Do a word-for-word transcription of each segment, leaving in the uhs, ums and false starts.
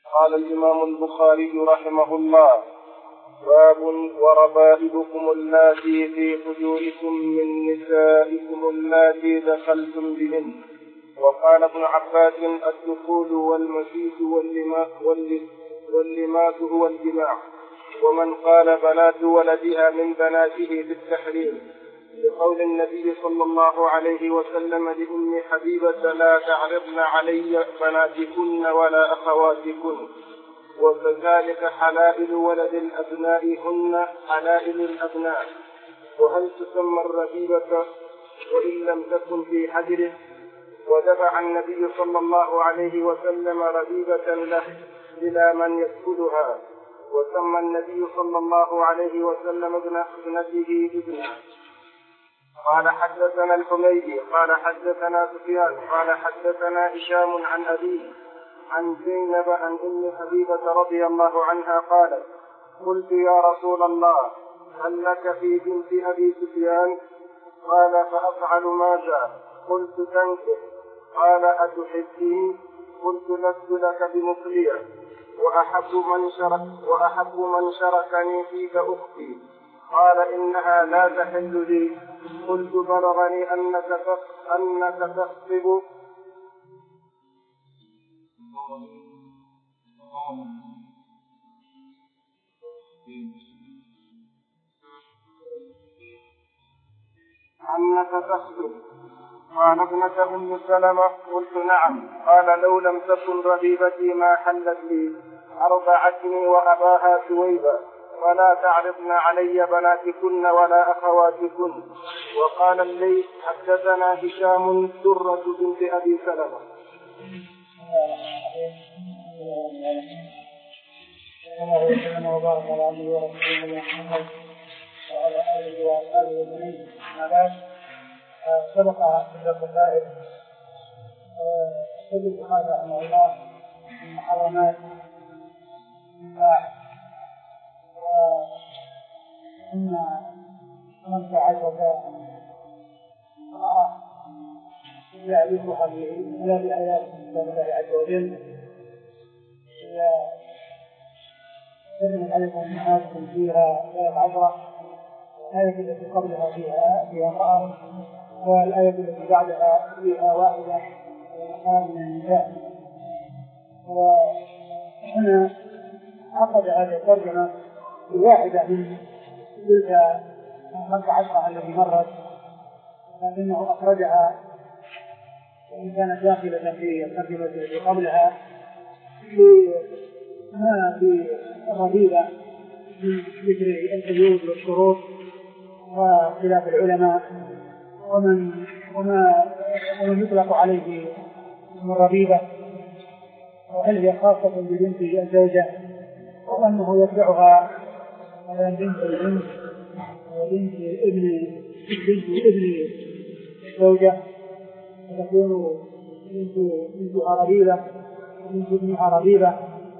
قال الإمام البخاري رحمه الله: باب وربائبكم اللاتي في حجوركم من نسائكم اللاتي دخلتم بهن. وقال ابن عباس: الدخول والمسيس واللماس هو الجماع. ومن قال بنات ولدها من بناته بالتحريم، لقول النبي صلى الله عليه وسلم لأم حبيبة: لا تعرضن علي بناتكن ولا أخواتكن. وكذلك حلائل ولد الأبناء هن حلائل الأبناء. وهل تسمى الربيبة وإن لم تكن في حجره؟ ودفع النبي صلى الله عليه وسلم ربيبة له إلى من يأكلها، وسمى النبي صلى الله عليه وسلم ابن ابنته ابنا. قال حدثنا الحميدي قال حدثنا سفيان قال حدثنا هشام عن أبيه عن زينب عن أم حبيبة رضي الله عنها قالت: قلت: يا رسول الله، هل لك في بنت أبي سفيان؟ قال: فأفعل ماذا؟ قلت: تنكح. قال: أتحبين؟ قلت: لست لك بمفلية، وأحب من شرك وأحب من شركني فيك أختي. قال: إنها لا تحل لي. قلت: بلغني أنك أنك تخطب أنك تخطب. قال: ابنة أم سلمة. قلت: نعم. قال: لو لم تكن ربيبتي ما حلت لي. أرضعتني وأباها سويبا، ولا تعرضن علي بناتكن ولا أخواتكن. وقال الليث: حدثنا هشام درة بنت أبي سلمة. الله وبارك على عبده ورسوله محمد وعلى آله وأصحابه أجمعين. أما بعد، سبق في البخاري سيد البخاري رحمه الله من محرمات النكاح، وأن من تعرض يعرفها لا بآيات من الله عز وجل، سلمت عليكم أمهاتكم فيها ثلاث عشرة. الآية التي قبلها فيها فيها امرأة، والآية التي بعدها فيها واحدة من النساء. وهنا أخذ هذه الترجمة بواحدة من تلك خمس عشرة التي مرت، لكنه أخرجها وإن كانت داخلة في الترجمة التي قبلها ما في الرذيلة من ذكر الحدود والشروط واختلاف العلماء ومن وما ومن يطلق عليه اسم الربيبة، وهل هي خاصة ببنت الزوجة، وأنه يتبعها مثلا بنت البنت وبنت ابن بنت ابن الزوجة، فتكون بنت بنتها ربيبة وبنت ابنها ربيبة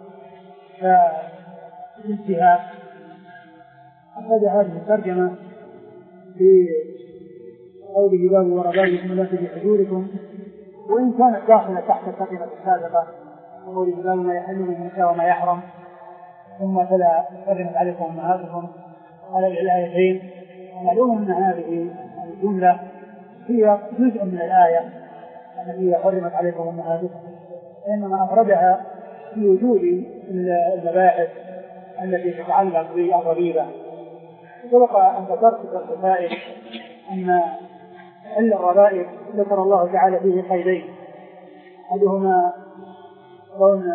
فبنتها. أخذ هذه الترجمة في قوله: باب وربائبكم اللاتي في حجوركم، وإن كانت داخلة تحت الترجمة السابقة قوله: باب ما يحل من النساء وما يحرم، ثم تلا حرمت عليكم أمهاتكم على الآيتين. معلوم أن هذه الجملة هي جزء من الآية التي حرمت عليكم أمهاتكم، إنما أفردها في وجود المباحث التي تتعلق بالربيبة. سبق أن ذكرت في الفائد أن حل الربائب ذكر الله تعالى فيه قيدين: أحدهما كون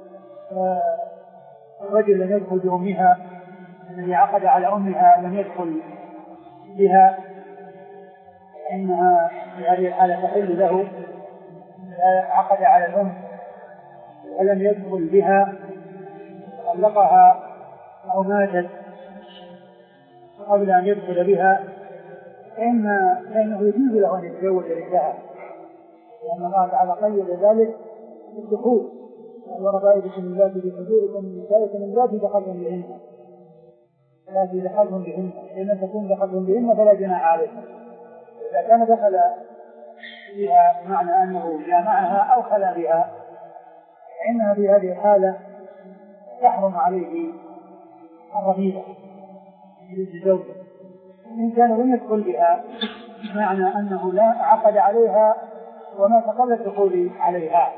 الرجل لم يدخل بأمها، الذي عقد على أمها لم يدخل بها، إنها في هذه الحالة تحل له. عقد على الأم ولم يدخل بها، طلقها أو ماتت قبل أن يدخل بها، فإنه يجوز له أن يتزوج رجلها، لأن الله تعالى قيد ذلك بالدخول: وربائبكم اللاتي في حجوركم من نسائكم اللاتي دخلتم بهن اللاتي دخلتم بهن إن تكون دخلتم بهن فلا جناح عليكم. إذا كان دخل فيها بمعنى أنه جامعها أو خلا بها، فإنها في هذه الحالة تحرم عليه الرغيبة للزوجة إن كان لم يدخل بها، بمعنى أنه لا عقد عليها ومات قبل الدخول عليها،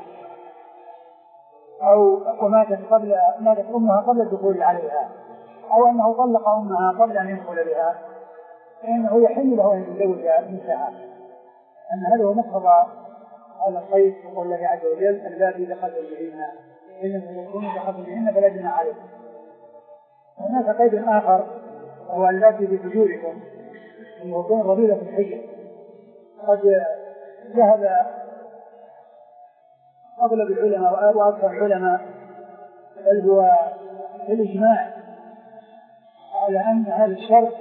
أو وماتت قبل ماتت أمها قبل الدخول عليها، أو أنه طلق أمها قبل أن يدخل بها، فإنه يحل له أن يتزوج مثلها. أن هذا هو مقتضى هذا القيد وقول الله عز وجل اللاتي دخلتم بهن إنهم يكونوا دخلتم بهن فلا جناح عليكم. هناك قيد آخر هو اللاتي بحجوركم ويكون رذيلة في الحجر. قد ذهب أغلب العلماء وأكثر العلماء بل هو الإجماع على أن هذا الشرط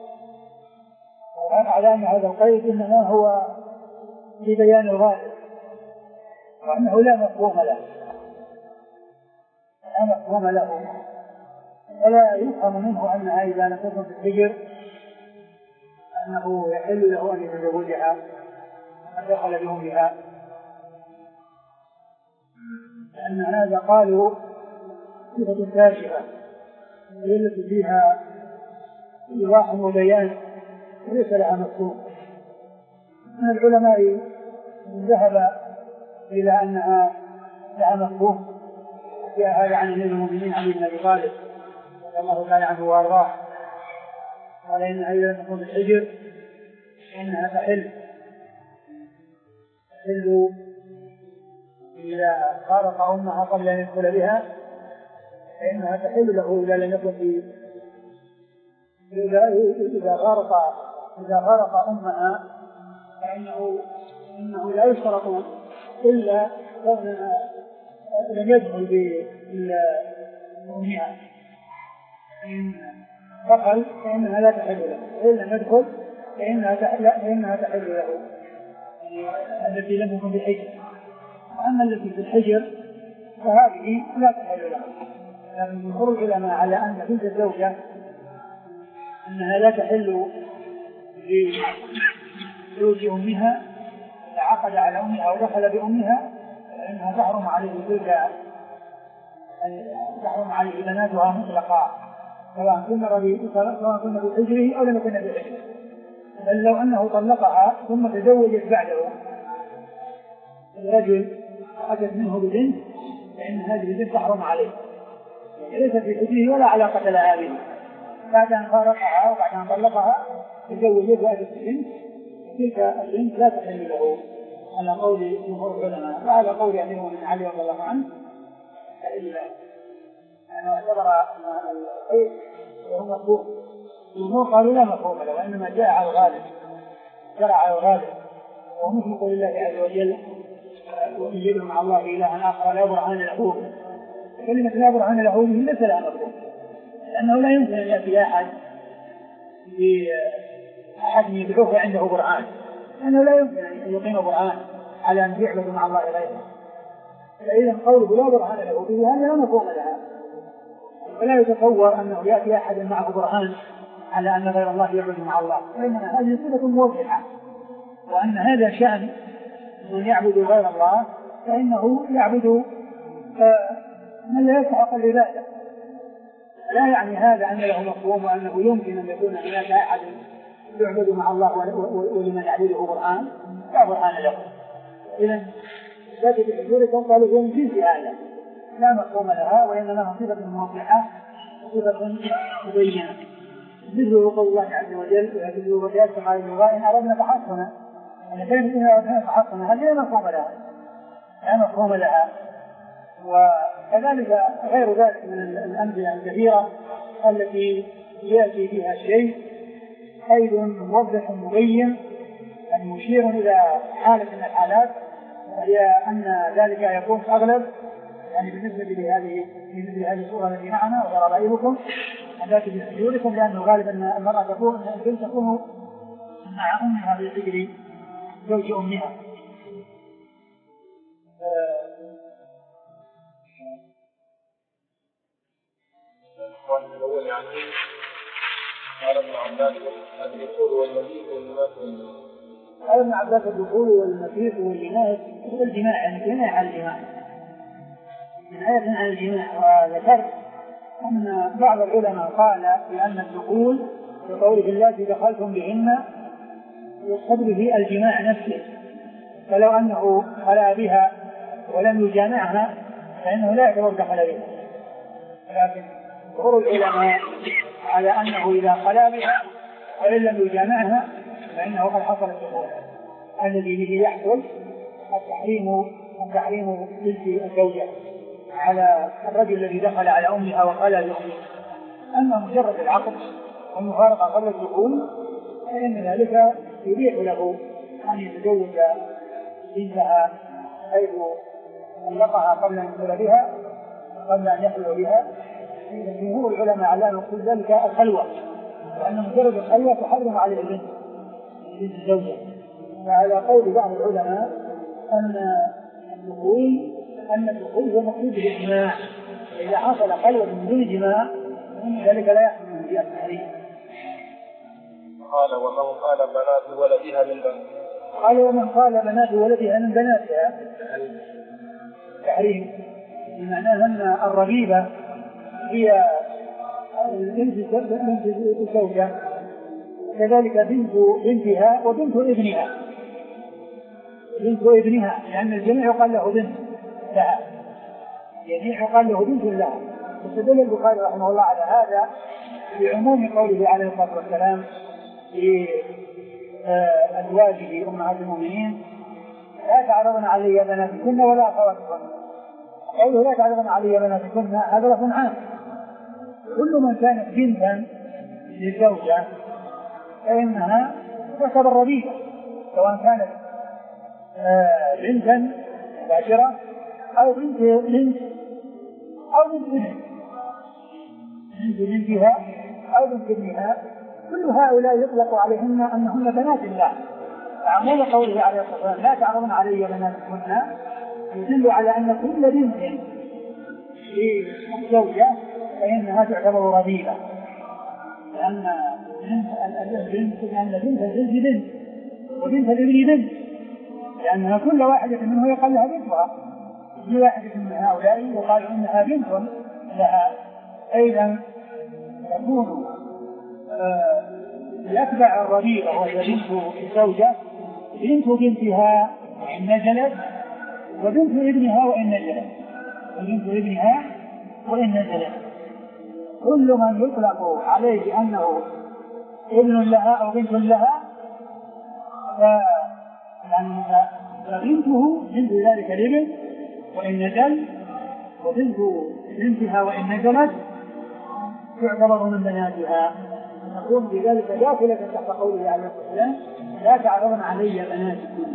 على أن هذا القيد إنما هو في بيان الغالب، وأنه لا مفهوم له لا مفهوم له ولا يفهم منه أنها إذا لم تكن في الحجر أنه يحل له أن يتزوجها أن دخل بأمها، لأن هذا قالوا صفة كاشفة هي التي فيها إيضاح وبيان وليس لها مفهوم. من العلماء من ذهب إلى أنها لها مفهوم، جاء هذا عن أمير المؤمنين علي بن أبي طالب رضي الله تعالى عنه وأرضاه، قال إنها إذا لم تكن في الحجر إنها تحل تحل إذا خالط أمها قبل أن يدخل بها، فإنها تحل له إذا لم يكن في إذا غارق إذا غارق أمها، فإنه إنه لا يشترط إلا كونها لم يدخل بأمها، إن دخل فإنها لا تحل له، وإن لم يدخل فإنها تحل فإنها تحل له التي لم تكن بالحجر. أما التي في الحجر فهذه لا تحل له، لكن جمهور العلماء على أن بنت الزوجة أنها لا تحل لزوج أمها إذا عقد على أمها ودخل بأمها، فإنها تحرم عليه تلك تحرم عليه بناتها مطلقا، سواء كنا بحجره أو لم كنا بحجره. بل لو أنه طلقها ثم تزوجت بعده الرجل أتت منه ببنت، فإن هذه البنت تحرم عليه، ليست في حجره ولا علاقة لها به. بعد أن فارقها وبعد أن طلقها تزوجت وأتت ببنت، تلك البنت لا تحل له على قول جمهور العلماء، وعلى قول أمير من علي رضي الله عنه إلا أنه اعتبر القيد وهو مفهوم. الجمهور قالوا لا مفهوم له، وإنما جاء على الغالب شرع على الغالب، ومثل قول الله عز وجل وإن يدعوا مع الله إلها آخر لا برهان له. كلمة لا برهان له ليس لها مفهوم، لأنه لا يمكن أن يأتي أحد بأحد يدعوه عنده برهان، لأنه لا يمكن أن يقيم برهان على أن يعبد مع الله غيره. فإذا قوله لا برهان له به هذا لا مفهوم لها، ولا يتصور أنه يأتي أحد معه برهان على أن غير الله يعبد مع الله، وإنما هذه صفة موضحة، وأن هذا شأن من يعبد غير الله فإنه يعبد من لا يستحق العبادة. لا يعني هذا أن له مفهوم وأنه يمكن أن يكون هناك أحد يعبد مع الله ولمن يعبده برهان، لا برهان له. إذن ذاتي بحجوركم قالوا هو من جنس هذا لا مفهوم لها، وإنما صفة موضحة وصفة مبينة. مثل قول الله عز وجل ويأتي وجاءت سقاء اللغة إن أردنا تحصنا، أن كانت إن أردنا تحصنا هذه لا مفهوم لها لا مفهوم لها. وكذلك غير ذلك من الأمثلة الكثيرة التي يأتي فيها شيء قيد موضح مبين يعني مشير إلى حالة من الحالات، وهي أن ذلك يكون أغلب يعني بالنسبة لهذه مثل هذه الصورة التي معنا وترى رأيكم التي بحجوركم، لأنه غالبا أن المرأة تكون أن تكون مع أمها في حجر زوج أمها. الأول يعني قال ابن عباس الدخول والمبيت والمناس. قال ابن عباس الدخول والمبيت والمناس هو الجماع، يعني جماع الجماع من آية عن الجماع. وذكرت أن بعض العلماء قال بأن الدخول بقوله التي دخلتم بهن يقصد به الجماع نفسه، فلو أنه خلا بها ولم يجامعها فإنه لا يعتبر دخل بها، لكن جمهور العلماء على أنه إذا خلا بها وإن لم يجامعها فإنه قد حصل الدخول الذي به يحصل التحريم التحريم بنت الزوجة على الرجل الذي دخل على أمها وخلا بأمها. أما مجرد العقد والمفارقة قبل الدخول فإن ذلك يبيح له أن يتزوج بنتها حيث طلقها قبل أن يدخل بها قبل أن يخلو بها. جمهور العلماء على أن يقول ذلك الخلوة، وأن مجرد الخلوة تحرم على البنت بنت الزوجة. وعلى قول بعض العلماء أن الدخول أن الدخول هو مقصود بالإجماع، إذا حصل خلوة من دون إجماع ذلك لا يحمل في التحريم. قال ومن قال بنات ولدها من بناتها قال ومن قال بنات ولدها من بناتها تحريم، بمعنى أن الربيبة هي بنت الزوجة كذلك بنت بنتها وبنت ابنها بنت ابنها لأن الجميع يقال له بنت لها، الجميع يقال له بنت لها. واستدل البخاري رحمه الله على هذا بعموم قوله عليه الصلاة والسلام في أزواجه أمهات المؤمنين لا تعرضن علي بناتكن ولا أخواتكن. قوله لا تعرضن علي بناتكن هذا لفظ عام، كل من كانت بنتا للزوجة فإنها تعتبر ربيبة، سواء كانت بنتا ذاكرة أو بنت بنت أو بنت ابن بنت بنتها أو بنت ابنها، كل هؤلاء يطلق عليهن أنهن بنات الله. عموم قوله عليه الصلاة والسلام لا تعرضن علي بناتكن يدل على أن كل بنت للزوجة فإنها تعتبر ربيبة، لأن البنت لأن بنت الزوج بنت وبنت الابن بنت، لأنها كل واحدة منه يقال لها بنتها، كل واحدة من هؤلاء يقال إنها بنت لها. أيضا تكون يتبع الربيبة وهي بنت الزوجة بنت بنتها وإن نزلت وبنت ابنها وإن نزلت وبنت ابنها وإن نزلت. كل من يطلق عليه أنه ابن لها أو بنت لها فبنته بنت ذلك الابن وإن نزل، وبنت بنتها وإن نزلت تعتبر من بناتها، نكون بذلك داخلة تحت قوله عليه الصلاة والسلام لا تعرضن علي بناتكن.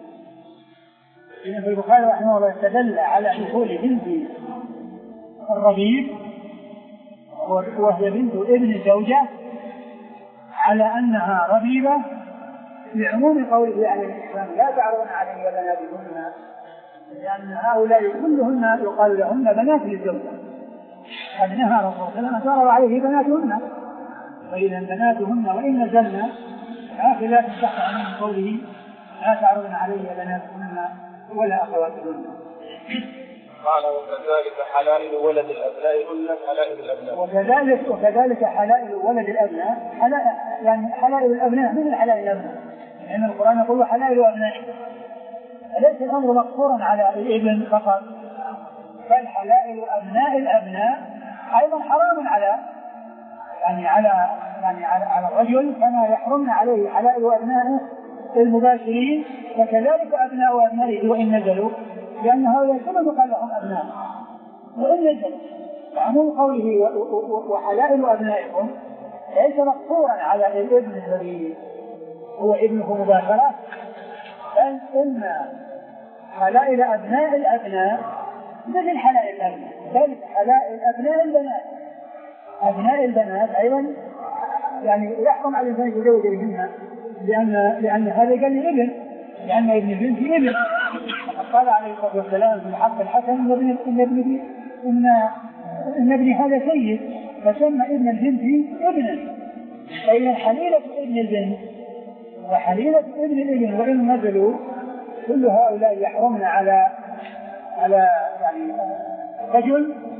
إن في البخاري رحمه الله استدل على دخول بنت الربيب وهي بنت ابن الزوجة على أنها ربيبة لعموم قوله عليه السلام لا تعرضن علي بناتكن، لأن هؤلاء كلهن يقال لهن بنات للزوجة، قد نهى رسول الله صلى الله عليه وسلم تعرض عليه بناتهن، فإذا بناتهن وإن نزلنا لا تنتحت عنهم قوله لا تعرضن علي بناتهن ولا أخواتهن. قال وكذلك حلائل ولد الأبناء هن حلائل الأبناء وكذلك وكذلك حلائل ولد الأبناء حلائل يعني حلائل الأبناء من حلائل الأبناء، لأن القرآن يقول حلائل أبنائكم، ليس الأمر مقصورا على الابن فقط، بل حلائل أبناء الأبناء أيضا حرام على يعني على يعني على, على الرجل كما يحرمن عليه حلائل أبنائه المباشرين، وكذلك أبناء أبنائه وإن نزلوا، لأن هؤلاء كما يقال لهم أبناء وإن نزلوا. وعموم قوله وحلائل أبنائكم ليس مقصورا على الابن الذي هو ابنه مباشرة، بل إن حلائل أبناء الأبناء مثل حلائل الأبناء، بل حلائل أبناء البنات أبناء البنات أيضا يعني يحرم على الإنسان يتزوج بهن، لأن لأن هذا قال لي ابن، لأن ابن البنت ابن، قال عليه الصلاة والسلام في الحق الحسن إن ابن إن ابن إن إن ابن هذا سيد، فسمى ابن البنت ابنا، فإذا حليلة ابن البنت وحليلة ابن الابن وإن نزلوا كل هؤلاء يحرمن على على يعني رجل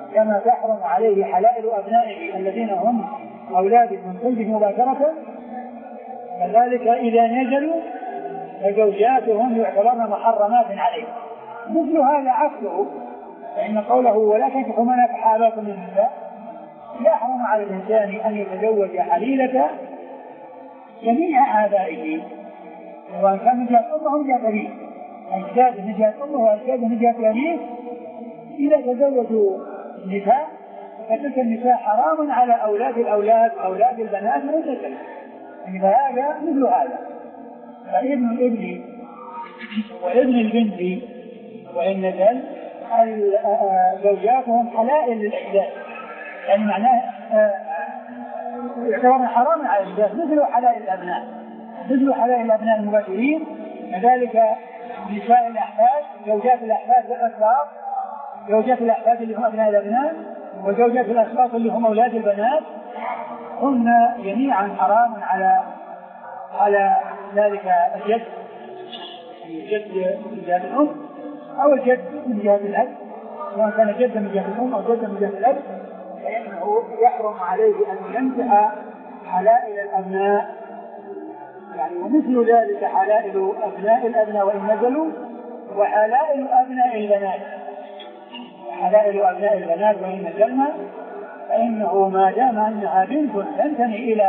كما تحرم عليه حلائل أبنائه الذين هم أولاد من صلبه مباشرة، كذلك إذا نزلوا فزوجاتهم يعتبرن محرمات عليه. مثل هذا عكسه، فإن قوله ولا تنكحوا ما نكح آباؤكم من النساء يحرم على الإنسان أن يتزوج حليلة جميع آبائه، وأن كان من جهة أمه من جهة أبيه، أجداد من جهة أمه وأجداد من جهة أبيه. إذا تزوجوا نساء فتلك النساء حرام على أولاد الأولاد أولاد البنات من الذكر، فهذا مثل هذا. فابن الابن وابن البنت وإن نزل زوجاتهم حلائل للأجداد، يعني معناه يعتبر حراما على الأجداد مثل حلائل الأبناء، مثل حلائل الأبناء المباشرين. كذلك نساء الأحفاد زوجات الأحفاد والأسباط، زوجات الأحفاد اللي هم أبناء الأبناء وزوجات الأسباط اللي هم أولاد البنات، هن جميعا حرام على على ذلك الجد، الجد من جهة الأم أو الجد من جهة الأب، سواء كان جدا من جهة الأم أو جدا من جهة الأب، فإنه يحرم عليه أن ينكح حلائل الأبناء، يعني ومثل ذلك حلائل أبناء الأبناء وإن نزلوا، وحلائل أبناء البنات، حلائل أبناء البنات وإن نزلنا، فإنه ما دام أنها بنت تنتمي إلى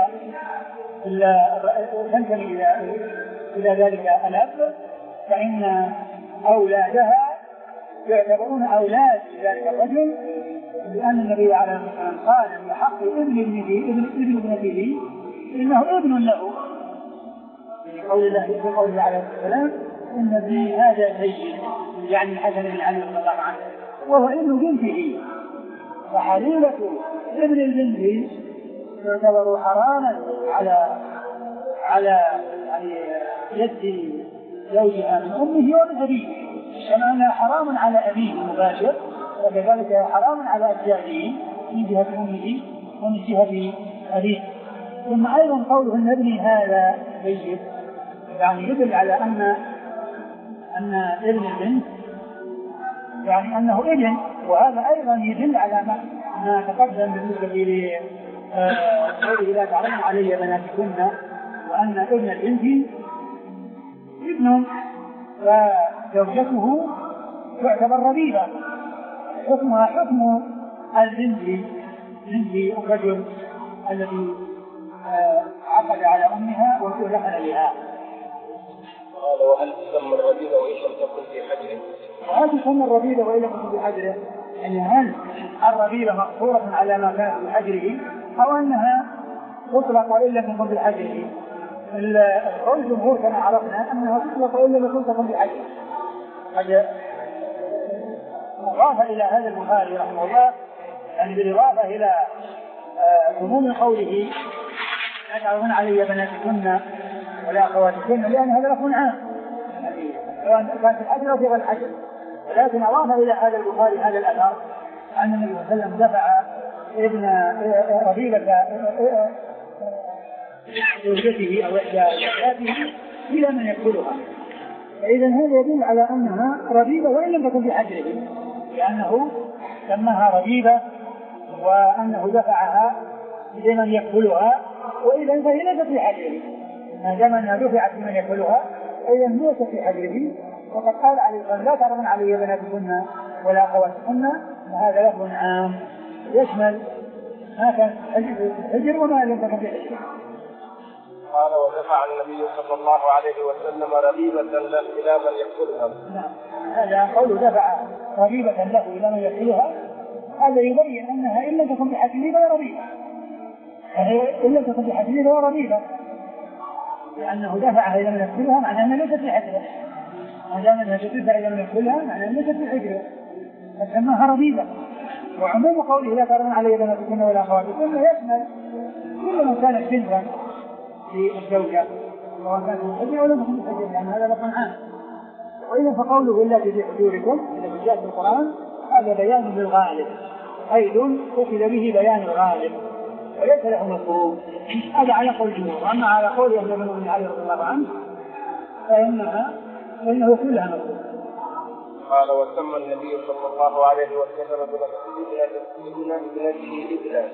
تنتمي إلى إلى ذلك الأب، فإن أولادها يعتبرون أولاد ذلك الرجل، لأن النبي عليه الصلاة والسلام قال في حق ابن ابنه ابن ابنته إنه ابن له، في قول الله في قوله عليه الصلاة والسلام إن ابني هذا سيد، يعني الحسن بن علي رضي الله عنه، وهو ابن بنته. وحليلة ابن البنت تعتبر حراما على على يعني يد زوجها من أمه ومن أبيه، كما أنها حرام على أبيه المباشر، وكذلك حرام على أجداده من جهة أمه ومن جهة أبيه. ثم أيضا قوله أن ابني هذا سيد يعني يدل على أن أن ابن البنت يعني أنه ابن، وهذا أيضا يدل على ما, ما تقدم بالنسبة لقوله لا تعلم علي بناتكن، وأن ابن البنت ابن وزوجته تعتبر ربيبة، حكمها حكم البنت بنت الرجل الذي عقد على أمها ودخل بها. قال وهل تسمى الربيبة وإن لم تكن في حجره؟ وهل تسمى الربيبة وإن لم تكن في حجره؟ يعني هل الربيبة مقصورة على ما كان في حجره أو أنها تطلق وإن لم تكن في حجره؟ القول الجمهور كما عرفنا أنها تطلق وإن لم تكن في حجره. قد أضاف إلى هذا البخاري رحمه الله يعني بالإضافة إلى عموم قوله لا تعلمون علي بناتكن ولا أخواتكن، لأن هذا لفظ عام سواء كان في الحجر أو في غير الحجر، ولكن أضاف إلى هذا البخاري هذا الأثر أن النبي صلى الله عليه وسلم دفع ابن ربيبة زوجته أو إحدى زوجاته إلى من يقتلها، فإذا هذا يدل على أنها ربيبة وإن لم تكن في حجره، لأنه سماها ربيبة وأنه دفعها لمن يقتلها، وإذا فهي ليست في حجره، ما دام أنها دفعت لمن يقتلها فإذا ليست في حجره. وقد قال عليه الصلاة والسلام لا تعلمون علي بناتكن ولا أخواتكن، وهذا لفظ عام يشمل ما كان في الحجر وما لم تكن في الحجر. قال ودفع النبي صلى الله عليه وسلم ربيبة له إلى من يقتلها. نعم، هذا قوله دفع ربيبة له إلى من يقتلها، هذا يبين أنها إن لم تكن بحجره فهي ربيبة، إن لم تكن بحجره فهي ربيبة، لأنه دفعها إلى من يقتلها معناه أنها ليست في حجره، ما دام أنها تدفع إلى من يقتلها معناه أنها ليست في حجره، فسماها ربيبة. وعموم قوله لا تعلمون علي بناتكن ولا أخواتكن يشمل كل من كانت بنتا للزوجة سواء كانت في الحجر ولا تكون في الحجر، لأن هذا لفظ عام. وإذا فقوله إلا في حجوركم إذا جاء في القرآن هذا بيان للغالب، قيد أخذ به بيان الغالب وليس له مفهوم، هذا على قول الجمهور. أما على قول ابن بن علي رضي الله عنه فإنها فإنه كلها مفهوم. قال وسمى النبي صلى الله عليه وسلم ابن ابنته ابنا.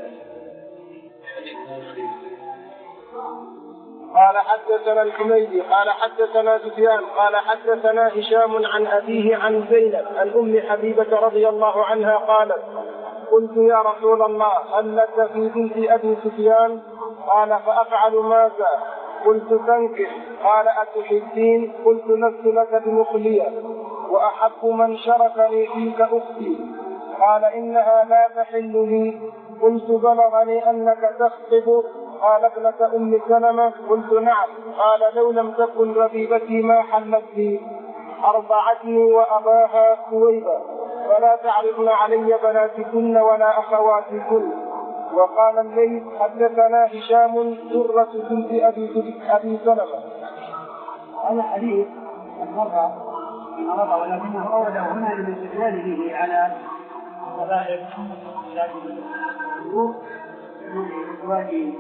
قال حدثنا الحميدي قال حدثنا سفيان قال حدثنا هشام عن أبيه عن زينب عن أم حبيبة رضي الله عنها قالت قلت يا رسول الله هل لك في بنت أبي سفيان؟ قال فأفعل ماذا؟ قلت تنكح. قال أتحبين؟ قلت لست لك بمخلية وأحب من شركني فيك أختي. قال إنها لا تحل لي. قلت بلغني أنك تخطب. قال ابنة أم سلمة. قلت نعم. قال لو لم تكن ربيبتي ما حلت لي. أرضعتني وأباها سويبة فلا تعرضن علي بناتكن ولا أخواتكن. وقال الليث حدثنا هشام درة بنت أبي أبي سلمة. هذا الحديث مرة مرة ولكنه أورده هنا للاستدلال به على قبائل الأمور من أزواج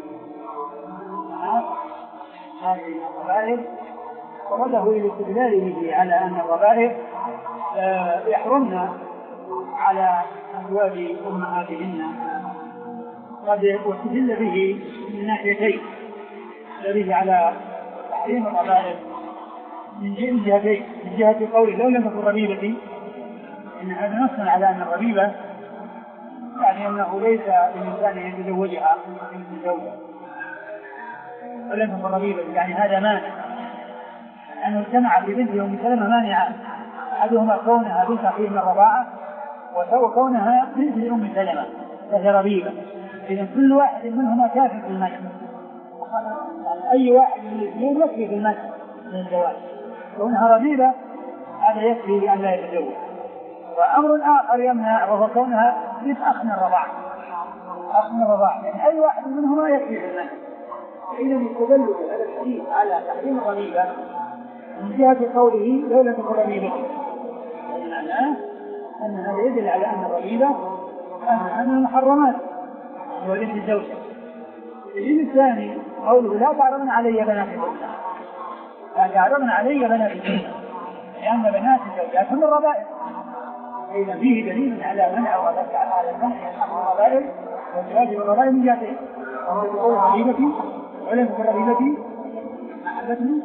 هذه القبائل، ورده للاستدلال به على أن الربائب يحرمن على أزواج أمهاتهن، قد واستدل به من ناحيتين، به على تحريم الربائب من جهتين، من جهة قوله لو لم تكن ربيبتي، إن هذا نص على أن الربيبة يعني أنه ليس للإنسان أن يتزوجها من الزوجة، ولم تكن ربيبة يعني هذا مانع، أنه اجتمع في بنت أم سلمة مانعان، أحدهما كونها بنت أخيه من الرضاعة، وكونها بنت لأم سلمة فهي ربيبة. إذن كل واحد منهما كافٍ في المنع، أي واحد من الاثنين يكفي في المنع من الزواج، كونها ربيبة هذا يكفي لأن لا يتزوج. وأمر آخر يمنع وهو كونها بنت أخ من الرضاعة، أخ من الرضاعة، يعني أي واحد منهما يكفي في المنع. إذا يستدل هذا الحديث على تحريم الربيبة من جهة قوله لو لم تكن ربيبة، معناه أن هذا يدل على أن الربيبة أنها من المحرمات وبنت الزوجة. الشيء الثاني قوله لا تعرضن علي بناتكن، لا تعرضن علي بناتكن، لأن بنات الزوجات هم الربائب. إذا فيه دليل على منع وذلك على المنع من الربائب والزواج بالربائب من جهتين، قول ربيبتي ولم تكن ربيبتي محبتني،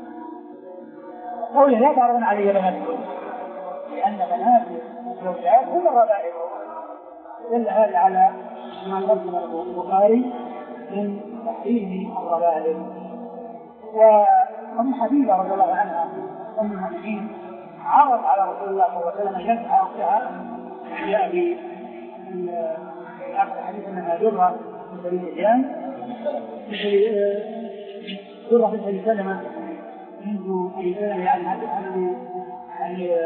قوله لا تعرضن علي بناتكن لأن بنات الزوجات هم الربائب. دل هذا على ما قدم البخاري من تحريم الربائب. وأم حبيبة رضي الله عنها أم المؤمنين عرض على رسول الله صلى الله عليه وسلم يدعى أختها، جاء في حديث أنها درة في الإسلام، درة في السلمة منذ أي سنة، يعني يعني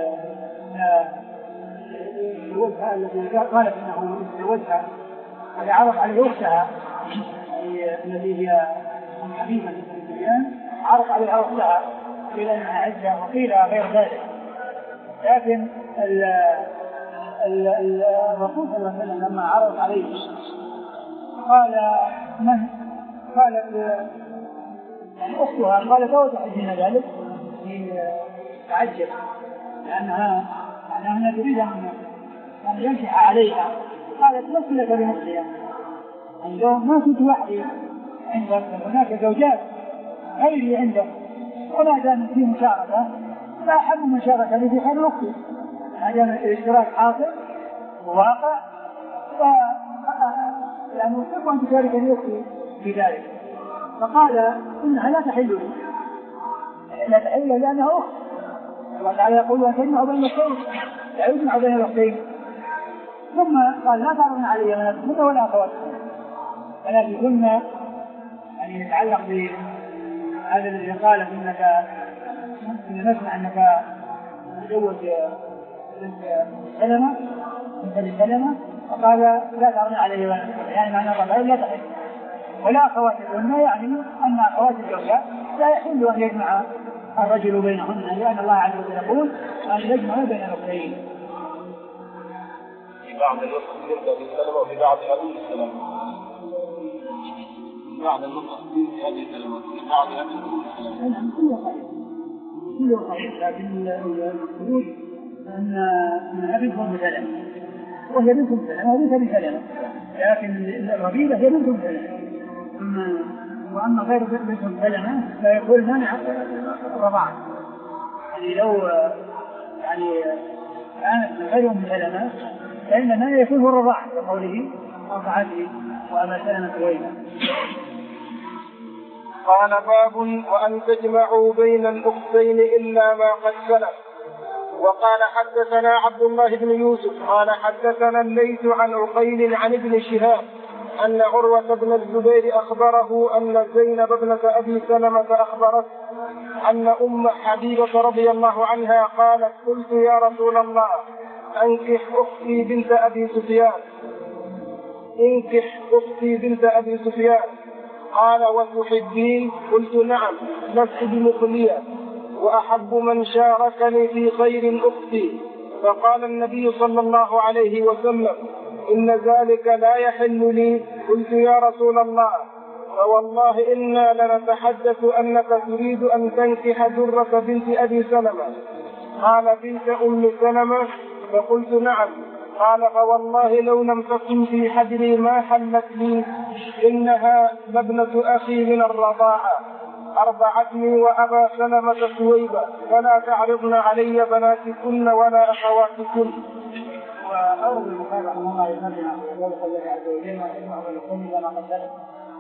زوجها الذي قالت انه زوجها وعرض على اختها التي هي ام حبيبه بنت سفيان، عرض عليها اختها الى انها عزه وقيل غير ذلك. لكن الرسول صلى الله عليه وسلم لما عرض عليه قال من؟ قالت يعني اختها، قالت وتحدين ذلك تعجب لانها أنها تريد أن ينشح عليها. قالت لست لك بمخلية، عندهم ما كنت وحدي عندك، هناك زوجات غيري عندك، وما دام في مشاركة لا أحب مشاركة لي خير أختي، ما دام الاشتراك حاصل وواقع لأنه أحب أن تشارك لي أختي في ذلك. فقال إنها لا تحل لي، لا تحل لي لأنها أخت، الله تعالى يقول وتجمع بين الأختين، لا يجمع بين الأختين. ثم قال لا تعرضن علي بناتكن ولا أخواتكن، بناتكن يعني يتعلق بهذا الذي قال إنك إن نسمع أنك تزوج بنت سلمة بنت سلمة، فقال لا تعرضن علي بناتكن، يعني معنى الربائب لا تحل، ولا أخواتكن يعني أن أخوات الزوجات لا يحل أن يجمع الرجل بينهن، لأن الله عز وجل يقول أن يجمع بين الأختين. في بعض النسخ بنت أبي سلمة وفي بعضها أم سلمة، في بعض النسخ بنت أبي سلمة وفي بعضها أم سلمة. نعم كله صحيح، كله صحيح، لكن الخروج أن أنها بنت أم سلمة وهي بنت أم سلمة وبنت أبي سلمة، لكن الربيبة هي بنت أم سلمة. وأما غير بنت أم سلمة فيقول منع الرضاعة، يعني لو يعني كانت غير أم سلمة فإنما يكون هو الرضاعة كقوله أرضعته وأبا سلمة وينا. قال باب وأن تجمعوا بين الأختين إلا ما قد سلف. وقال حدثنا عبد الله بن يوسف قال حدثنا الليث عن عقيل عن ابن شهاب أن عروة بن الزبير أخبره أن زينب ابنة أبي سلمة أخبرت أن أم حبيبة رضي الله عنها قالت قلت يا رسول الله أنكح أختي بنت أبي سفيان انكح أختي بنت أبي سفيان قال وتحبين؟ قلت نعم لست بمخلية وأحب من شاركني في خير أختي. فقال النبي صلى الله عليه وسلم إن ذلك لا يحل لي. قلت يا رسول الله فوالله إنا لنتحدث أنك تريد أن تنكح درة بنت أبي سلمة. قال بنت أم سلمة؟ فقلت نعم. قال فوالله لو لم تكن في حجري ما حلت لي، إنها لابنة أخي من الرضاعة أرضعتني وأبا سلمة سويبة، فلا تعرضن علي بناتكن ولا أخواتكن. وأورد البخاري رحمه الله يمدنا ويقول الله عز وجل ويسمع ولكم كما قدمت.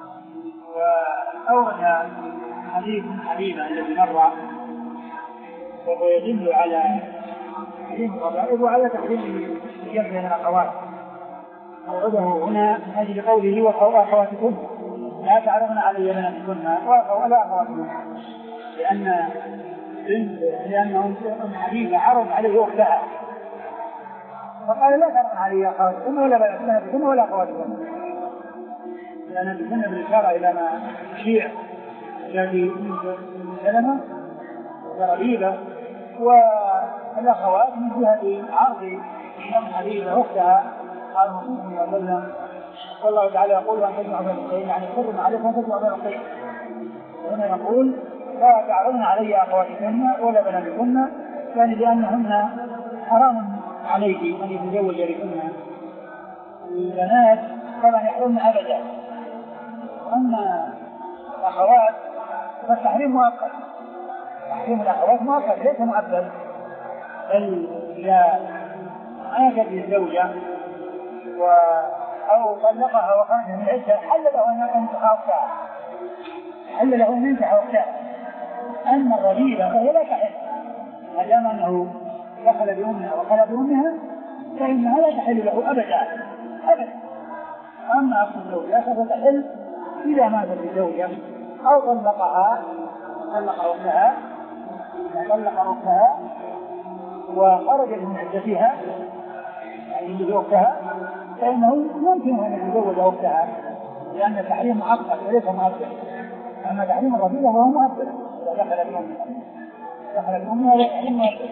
وأورد حديث حبيبة الذي مر وهو يدل على تحريم الربائب وعلى تحريم الجمع بين الأخوات. أورده هنا من أجل قوله وأخواتكن لا تعرضن علي بناتكن ولا أخواتكن، لأن لأن أم حبيبة عرض عليه أختها فقال لا تعرضن علي أخواتكن ولا بناتكن ولا أخواتكن، لأن تكون بالإشارة إلى ما يشيع الذي من سلمة وربيبة والأخوات من جهة عرض أم حبيبة أختها. قال رسول الله صلى الله تعالى يقول أن تجمع بين الأختين، يعني حرم عليك أن تجمع بين الأختين. وهنا يقول لا تعرضن علي أخواتكن ولا بناتكن، يعني لأنهن حرام عليك أن يتزوج بكن. البنات طبعا يحرمن أبدا، أما الأخوات فالتحريم مؤقت، تحريم الأخوات مؤقت ليس مؤبد، بل إذا عاشت الزوجة و أو طلقها وخرج من عدة حل له أن ينكح أختها، حل له أن ينكح أختها. أما الربيبة فهي لا تحل ما دام أنه دخل بأمها وخلى بأمها فإنها لا تحل له أبدا أبدا. أما أخت الزوجة فتحل إذا ماتت الزوجة أو طلقها طلق أختها طلق أختها وخرجت من عدتها يعني من أختها فإنه يمكن أن يتزوج أختها، لأن التحريم مؤقت وليس مؤبد. أما تحريم الربيبة فهو مؤبد، إذا دخلت أمها دخلت أمها لا يحرم مؤبد.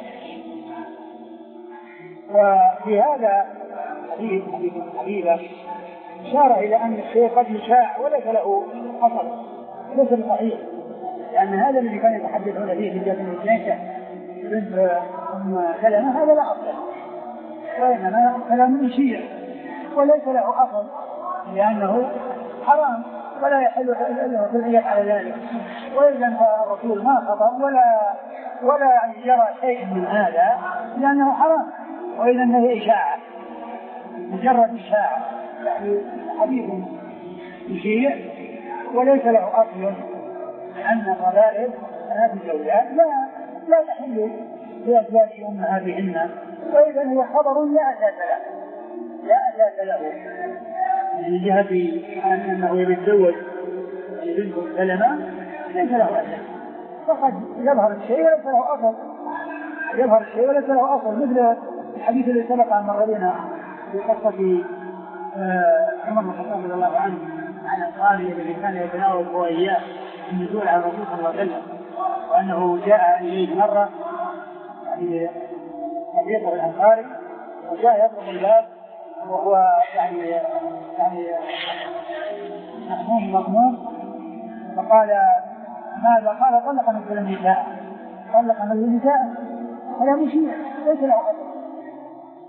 وفي هذا حديث حديث الحبيبة إشارة إلى أن الشيء قد يشاع وليس له أصل، ليس بصحيح، لأن هذا الذي كان يتحدثون فيه في جهة الجنة بنت أم سلمة هذا لا أصل، وإنما كلام يشيع وليس له أصل، لأنه حرام ولا يحل له العيب على ذلك. وإذا الرسول ما خطب ولا ولا يرى شيء من هذا لأنه حرام، وإذا هي إشاعة مجرد إشاعة، يعني حديث يشيع وليس له أصل، لأن الربائب هذه الزوجات لا لا تحل لأزواج أمهاتهن، وإذا هو خبر لا أساس له لا أساس له من جهة أنه يتزوج بنت سلمة ليس له أساس، فقد يظهر الشيء وليس له أصل يظهر الشيء وليس له أصل، مثل الحديث الذي سبق أن مر بنا في قصة عمر بن الخطاب رضي الله عنه عن القاضي الذي كان يتناول هو إياه النزول على الرسول صلى الله عليه وسلم، وأنه جاء إليه مرة في حديث الأنصاري وجاء يطلب الباب وهو يعني يعني محموم مغموم، فقال ماذا؟ قال طلق مثل النساء طلق مثل النساء، هذا مشيع ليس له أصل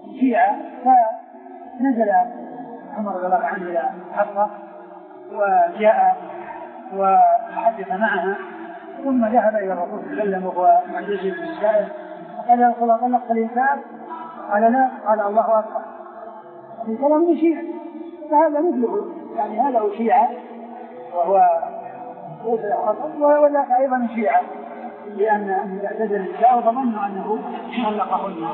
شيعة، فنزل عمر رضي الله عنه إلى حفصة وجاء وحدث معها، ثم ذهب إلى الرسول صلى الله عليه وسلم وهو معجزه بالسائل قال يا رسول الله طلقت الإنسان؟ قال لا. قال الله أكبر. في كلام شيعة، فهذا مثله، يعني هذا هو شيعة وهو ولا أيضا شيعة، لأن اعتزل النساء وظنوا أنه طلقهن.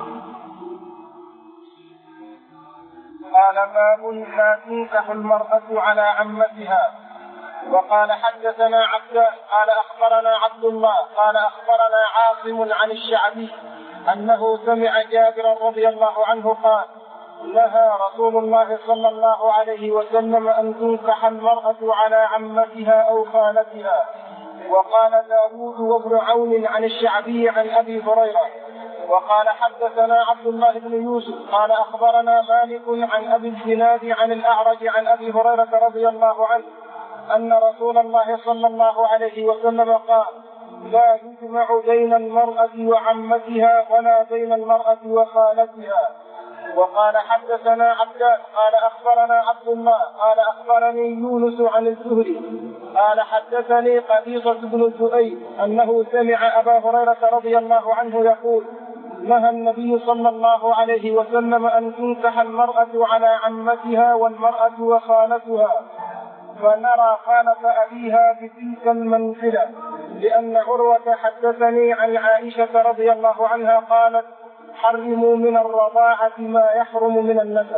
قال باب لا تنكح المرأة على عمتها. وقال حدثنا عبدان قال أخبرنا عبد الله قال أخبرنا عاصم عن الشعبي أنه سمع جابر رضي الله عنه قال نهى رسول الله صلى الله عليه وسلم أن تنكح المرأة على عمتها أو خالتها. وقال داود وابن عون عن الشعبي عن أبي هريرة. وقال حدثنا عبد الله بن يوسف قال أخبرنا مالك عن أبي الزناد عن الأعرج عن أبي هريرة رضي الله عنه أن رسول الله صلى الله عليه وسلم قال لا يجمع بين المرأة وعمتها ولا بين المرأة وخالتها. وقال حدثنا عبدان قال أخبرنا عبد الله قال أخبرني يونس عن الزهري قال حدثني قبيصة بن الزؤيد أنه سمع أبا هريرة رضي الله عنه يقول نهى النبي صلى الله عليه وسلم أن تنكح المرأة على عمتها والمرأة وخالتها، فنرى خالة أبيها بتلك المنزلة، لأن عروة حدثني عن عائشة رضي الله عنها قالت حرموا من الرضاعة ما يحرم من النسب.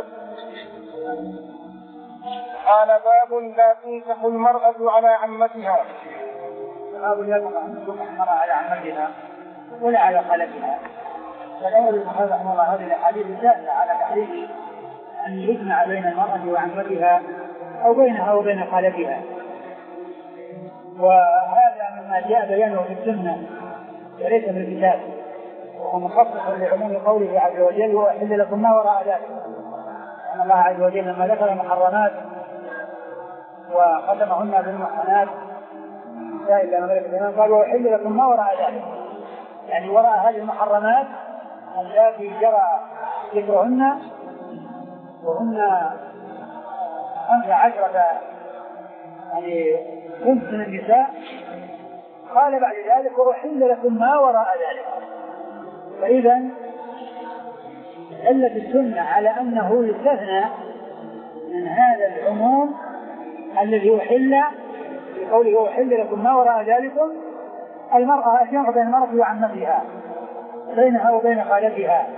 قال باب لا تنكح المرأة على عمتها. باب لا تنكح المرأة على عمتها ولا على خالتها. فالأول رحمه الله هذه الأحاديث دالة على تحريم أن يجمع بين المرأة وعمتها أو بينها وبين خالتها، وهذا مما جاء بيانه في السنة وليس في الكتاب، وهو مخصص لعموم قوله عز وجل وأحل لكم ما وراء ذلك. أن الله عز وجل لما ذكر المحرمات وختمهن بالمحصنات إلا ما ملكت أيمانكم قال وأحل لكم ما وراء ذلك، يعني وراء هذه المحرمات التي جرى ذكرهن وهن خمس عشرة يعني خمس من النساء. قال بعد ذلك وأحل لكم ما وراء ذلك. فإذا دلت السنة على أنه يستثنى من هذا العموم الذي أحل بقوله أحل لكم ما وراء ذلكم المرأة الجمع بين المرأة وعمتها بينها وبين خالتها.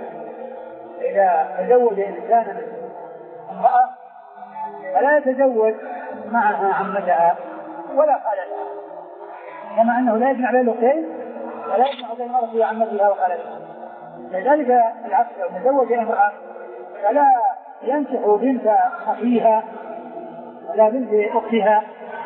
إذا تزوج إنسان امرأة فلا يتزوج معها عمتها ولا خالتها، كما أنه لا يجمع بين الأختين ولا يجمع بين المرأة وعمتها وخالتها. لذلك العكس لو تزوج امرأة فلا ينكح بنت أخيها ولا بنت أختها،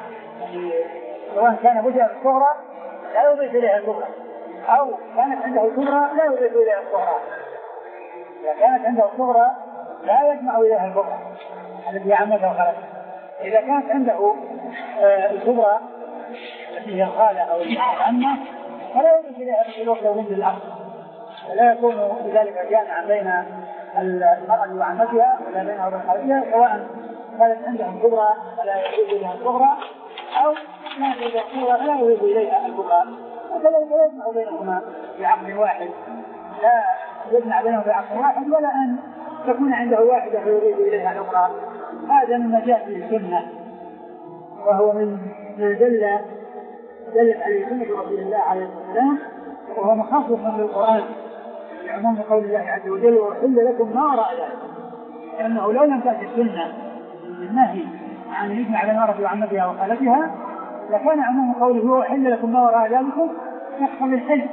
سواء كان وجهها الصغرى لا يضيف إليها الكبرى أو كانت عنده الكبرى لا يضيف إليها الصغرى. إذا كانت عنده الصغرى لا يجمع إليها الكبرى التي عمتها وخالتها. إذا كانت عنده آه الكبرى التي هي الخالة أو العمة فلا يضيف إليها الأخت أو بنت الأخ، فلا يكون بذلك جامعا بين المرأة وعمتها ولا بينها وبين خالتها، سواء كانت عندها الكبرى فلا يضيف إليها الصغرى أو كانت عندها الصغرى فلا يضيف إليها الكبرى. وكذلك لا يجمع بينهما بعقد واحد، لا يجمع بينهما بعقد واحد ولا أن تكون عنده واحدة فيضيف إليها الأخرى. هذا مما جاء في السنة، وهو من ما دل دلت عليه سنة رسول الله عليه الصلاة والسلام، وهو مخصص للقرآن بعموم قول الله عز وجل وأحل لكم ما وراء ذلك، لأنه لو لم تأتي السنة النهي عن يجمع بين المرأة وعمتها وخالتها لكان عموم قوله وأحل لكم ما وراء ذلك يقصد الحل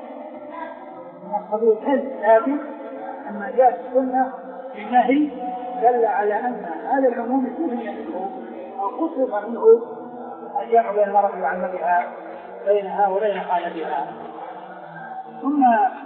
يقصد الحل. لكن لما جاءت السنة النهي دل على أن هذا العموم استثني منه أو خصص منه الجمع بين المرأة وعمتها بينها وبين خالتها. ثم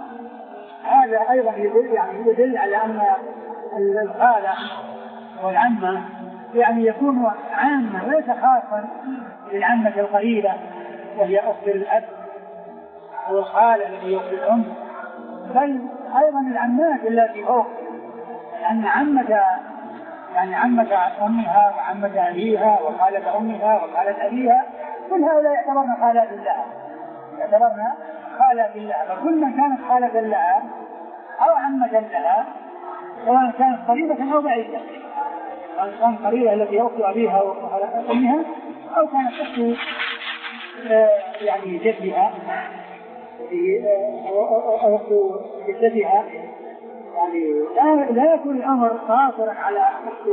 هذا أيضا يدل, يعني يدل على أن الخالة والعمة يعني يكون عامة وليس خاصا للعمة القريبة وهي أخت الأب أو الخالة التي هي أخت الأم، بل أيضا العمات التي فوق لأن عمة يعني عمة أمها وعمة أبيها وخالة أمها وخالة أبيها كل هؤلاء يعتبرن خالات لها، يعتبرن خالات لها، فكل من كانت خالة لها أو عمة لها سواء كانت قريبة أو بعيدة، أو كانت قريبة التي أخت أبيها وخالة أمها أو كانت أخت يعني جدها أو أخت جدتها، يعني لا لا يكون الأمر قاصرا على أخت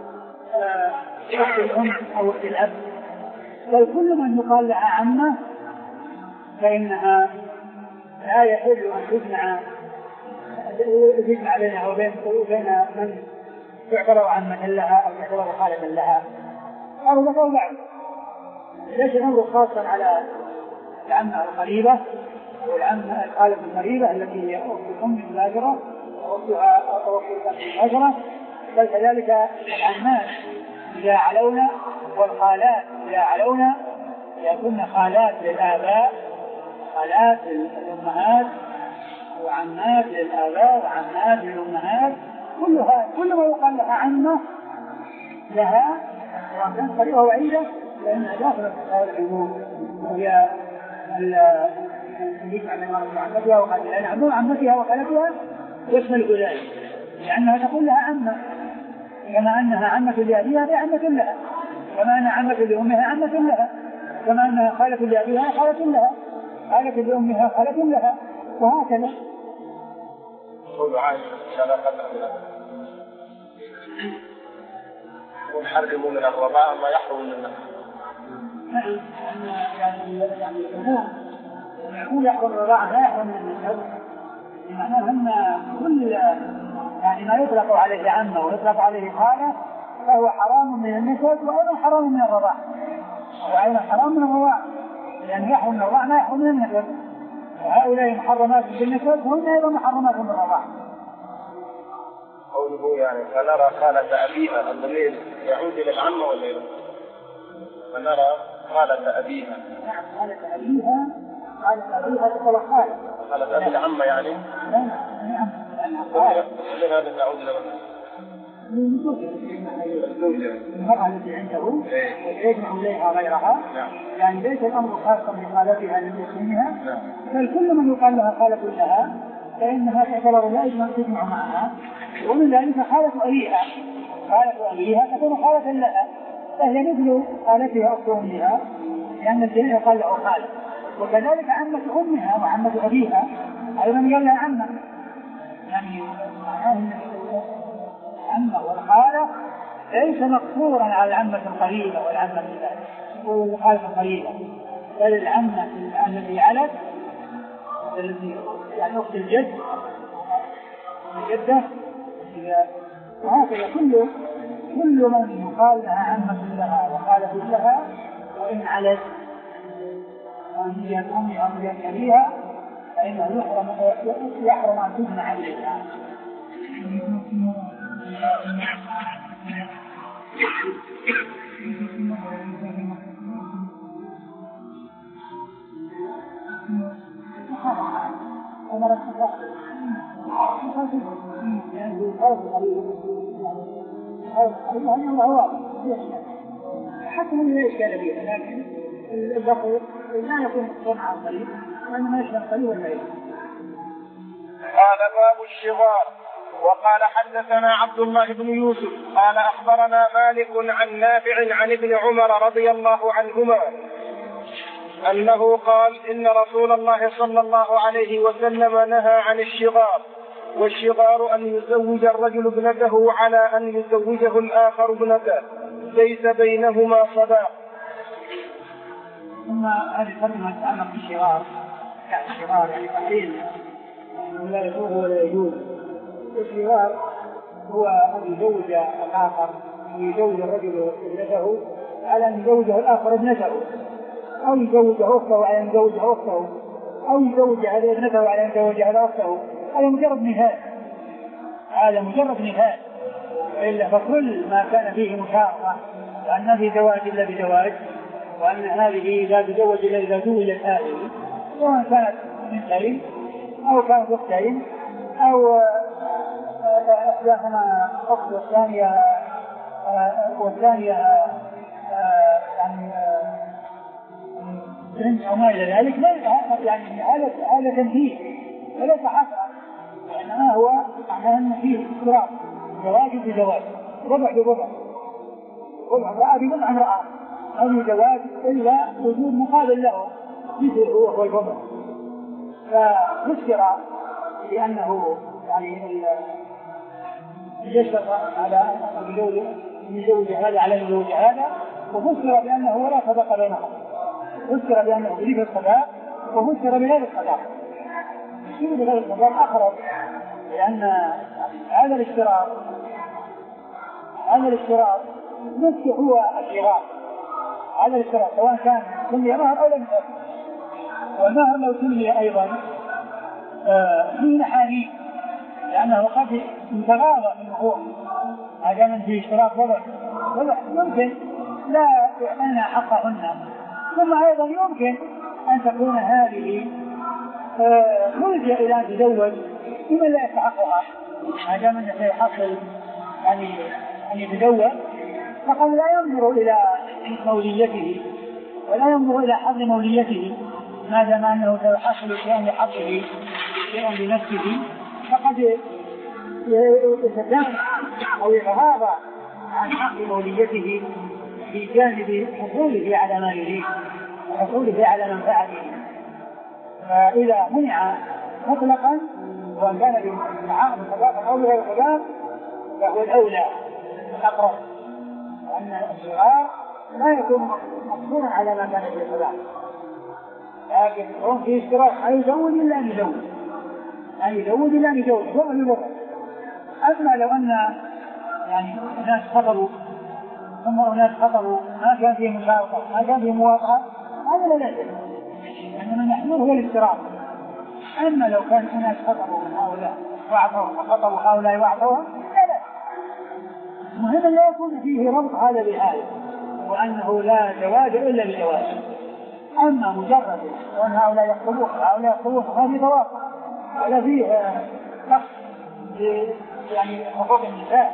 الأم أو أخت الأب، بل كل من يقال لها عمة فإنها لا يحل أن تجمع تجمع بينها وبين من تعتبر عمة لها أو تعتبر خالة لها أو ذكر بعض. ليس الأمر خاصا على العمة القريبة والعمة الخالة القريبة التي هي أخت الأم الهاجرة وأختها أو أخت الهاجرة، بل كذلك العمات إذا علونا والخالات إذا علونا يكون خالات للآباء خالات للأمهات وعمات للآباء وعمات للأمهات، كلها كل ما يقال لها عمة لها سواء كانت قريبة أو بعيدة لأنها داخلة في هذا العموم، وهي يجمع بين عمتها وخالتها، لأن عموم عمتها وخالتها يشمل ذلك، لأنها تقول لها عمة كما أنها عمة لأبيها فعمة لها، كما أنها عمة لأمها عمة لها، كما أنها خالة لأبيها خالة لها، خالة لأمها خالة لها، وهكذا. قول عائشة شرقة ونحرم من الرضاعة ما يحرم من النسب. نعم، يعني يعني يقول يحرم الرضاعة لا يحرم من النسب، معناه أن كل يعني ما يطلق عليه عمة ويطلق عليه خالة فهو حرام من النسب وأيضا حرام من الرضاعة، وأيضا حرام من الرضاعة، لأن يحرم من الرضاعة ما يحرم من النسب، وهؤلاء محرمات بالنسب وهم أيضا محرمات من الرضاعة. قوله يعني فنرى خالة أبيها الضمير يعود إلى العمة ولا إلى فنرى خالة أبيها؟ نعم خالة أبيها خالة أبيها تقول خالة خالة أبي العمة يعني؟ نعم نعم من هذا تعود إلى الزوجة المرأة التي عنده يجمع إليها غيرها، يعني ليس الأمر خاصا بخالتها لمسلمها، بل كل من يقال لها خالة لها فإنها تعتبر لازم تجمع معها، ومن ذلك خالة أبيها خالة أبيها تكون خالة لها، فهي مثل خالتها أخت أمها لأن الجميع يقال له خالة، وكذلك عمة أمها وعمة أبيها أيضا يقال لها عمة، يعني العمة والخالة ليس مقصورا على العمة القريبة والعمة والخالة القريبة، بل العمة التي علت التي يعني أخت الجد الجدة، وهكذا كل كل من يقال لها عمة لها وخالة لها وإن علت وهي أمي أو هي أبيها فإنه يحرم يحرم أن تجمع عليها. حتى من لا إشكال فيها، لكن البقر لا يكون مقصود على القريب وإنما يشمل القريب والبعيد. قال باب الشغار. وقال حدثنا عبد الله بن يوسف قال أخبرنا مالك عن نافع عن ابن عمر رضي الله عنهما أنه قال إن رسول الله صلى الله عليه وسلم نهى عن الشغار، والشغار أن يزوج الرجل ابنته على أن يزوجه الآخر ابنته ليس بينهما صداق. ثم هذه الكلمة تتعلق بالشغار، يعني الشغار يعني تحريم لا يجوز ولا يجوز. الشغار هو أن يزوج الآخر أن يزوج الرجل ابنته على أن يزوجه الآخر ابنته، أو يزوجه أخته على أن يزوجه أخته، أو يزوج هذه ابنته على أن يزوج هذا أخته. هذا مجرد نهاية، هذا مجرد نهاية، إلا فكل ما كان فيه مشاركة وأن ما في زواج إلا بزواج، وأن هذه لا تزوج إلا إذا زوجت هذه، سواء كانت بنتين أو كانت أختين أو لا كما أخذ والثانية آه والثانية آه يعني آه أو ما إلى ذلك، يعني هذا هذا تنفيذ وليس حسرا، وإنما هو معناه أن فيه اضطراب زواج بزواج، ربع بربع، ربع امرأة ببضع امرأة، أو زواج إلا وجود مقابل له مثل هو هو الربع. فذكر لأنه يعني يشتغل على أن يزوج هذا على أن يزوج هذا، وفسر بأنه لا صداق بينهم، فسر بأنه بلغة الصداق، وفسر بغير الصداق. الشيء بغير الصداق أقرب، لأن هذا الاشتراط هذا الاشتراط نفسه هو الشغار، هذا الاشتراط سواء كان سمي مهر أو لم يكن. والمهر لو سمي أيضا فيه نحاني، لأنه قد يتغاضى من المهور، هذا من في اشتراط وضع وضع يمكن لا يعطينا حقهن، ثم أيضا يمكن أن تكون هذه ملجأ إلى أن تزوج بمن لا يستحقها، هذا من سيحصل يعني أن يتزوج، فقد لا ينظر إلى موليته ولا ينظر إلى حظ موليته، ما دام أنه سيحصل شيئا لحظه شيئا لنفسه، فقد يتجاهل أو يتغاضى عن حق موليته في جانب حصوله على ما يريد وحصوله على منفعته. فإذا منع مطلقا وأن كان بالتعاقد صداقا أو بغير صداق فهو الأولى الأقرب، لأن الصغار لا يكون مقصورا على ما كان في الصداق، لكن هم في اشتراط أن يزوج إلا أن يزوج أن يزوج إلا أن يزوج هو بمرة. أما لو أن يعني ناس خطروا ثم أناس خطروا ما كان فيه مشارطة ما كان فيه مواطعة، هذا لا يجب، إنما المحمول هو الاشتراط. أما لو كان أناس خطروا من هؤلاء وعطوا وخطروا هؤلاء وعطوها لا لا، مهم لا يكون فيه ربط هذا بهذا، وأنه لا زواج إلا بزواج. أما مجرد وأن هؤلاء يخطبون وهؤلاء يخطبون هذه توافق ولا فيه نقص يعني حقوق النساء